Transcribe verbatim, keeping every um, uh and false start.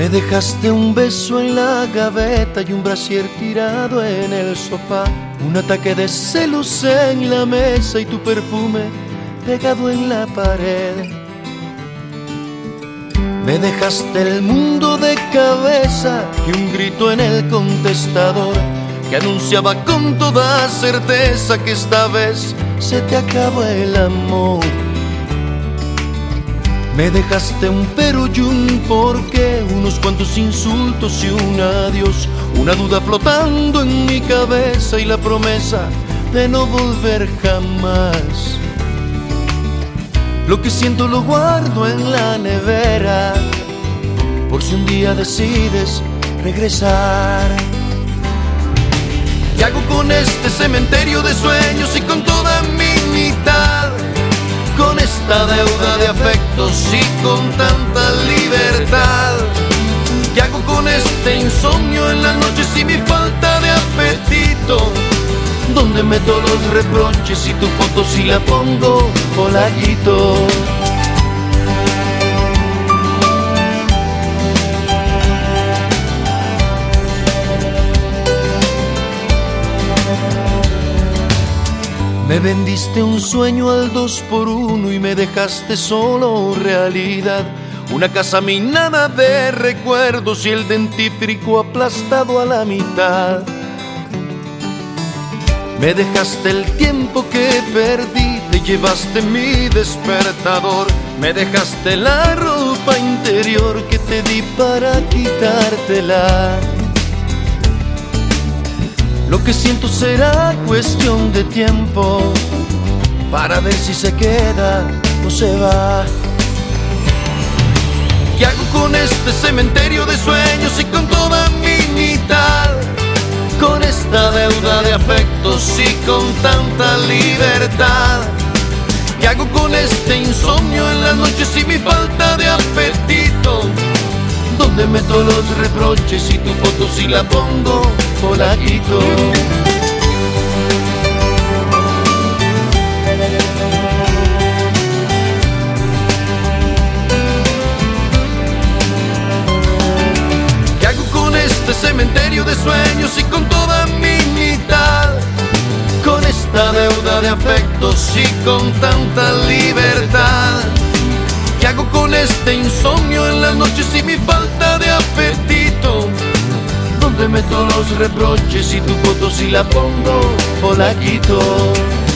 Me dejaste un beso en la gaveta y un brasier tirado en el sofá, un ataque de celos en la mesa y tu perfume pegado en la pared. Me dejaste el mundo de cabeza y un grito en el contestador que anunciaba con toda certeza que esta vez se te acaba el amor. Me dejaste un pero y un porqué, unos cuantos insultos y un adiós, una duda flotando en mi cabeza y la promesa de no volver jamás. Lo que siento lo guardo en la nevera, por si un día decides regresar. ¿Qué hago con este cementerio de sueños y con toda mi mitad? Con esta deuda de afectos y con tanta libertad. ¿Qué hago con este insomnio en las noches y mi falta de apetito? ¿Dónde meto los reproches y tu foto si la pongo o la quito? Me vendiste un sueño al dos por uno y me dejaste solo realidad. Una casa minada de recuerdos y el dentífrico aplastado a la mitad. Me dejaste el tiempo que perdí, te llevaste mi despertador. Me dejaste la ropa interior que te di para quitártela. Lo que siento será cuestión de tiempo para ver si se queda o se va. ¿Qué hago con este cementerio de sueños y con toda mi mitad? Con esta deuda de afectos y con tanta libertad. ¿Qué hago con este insomnio en las noches y mi falta de apetito? ¿Dónde meto los reproches y tu foto si la pongo o la quito? ¿Qué hago con este cementerio de sueños y con toda mi mitad? Con esta deuda de afectos y con tanta libertad. ¿Qué hago con este insomnio en las noches y mi falta de apetito? ¿Dónde meto los reproches y tu foto si la pongo o la quito?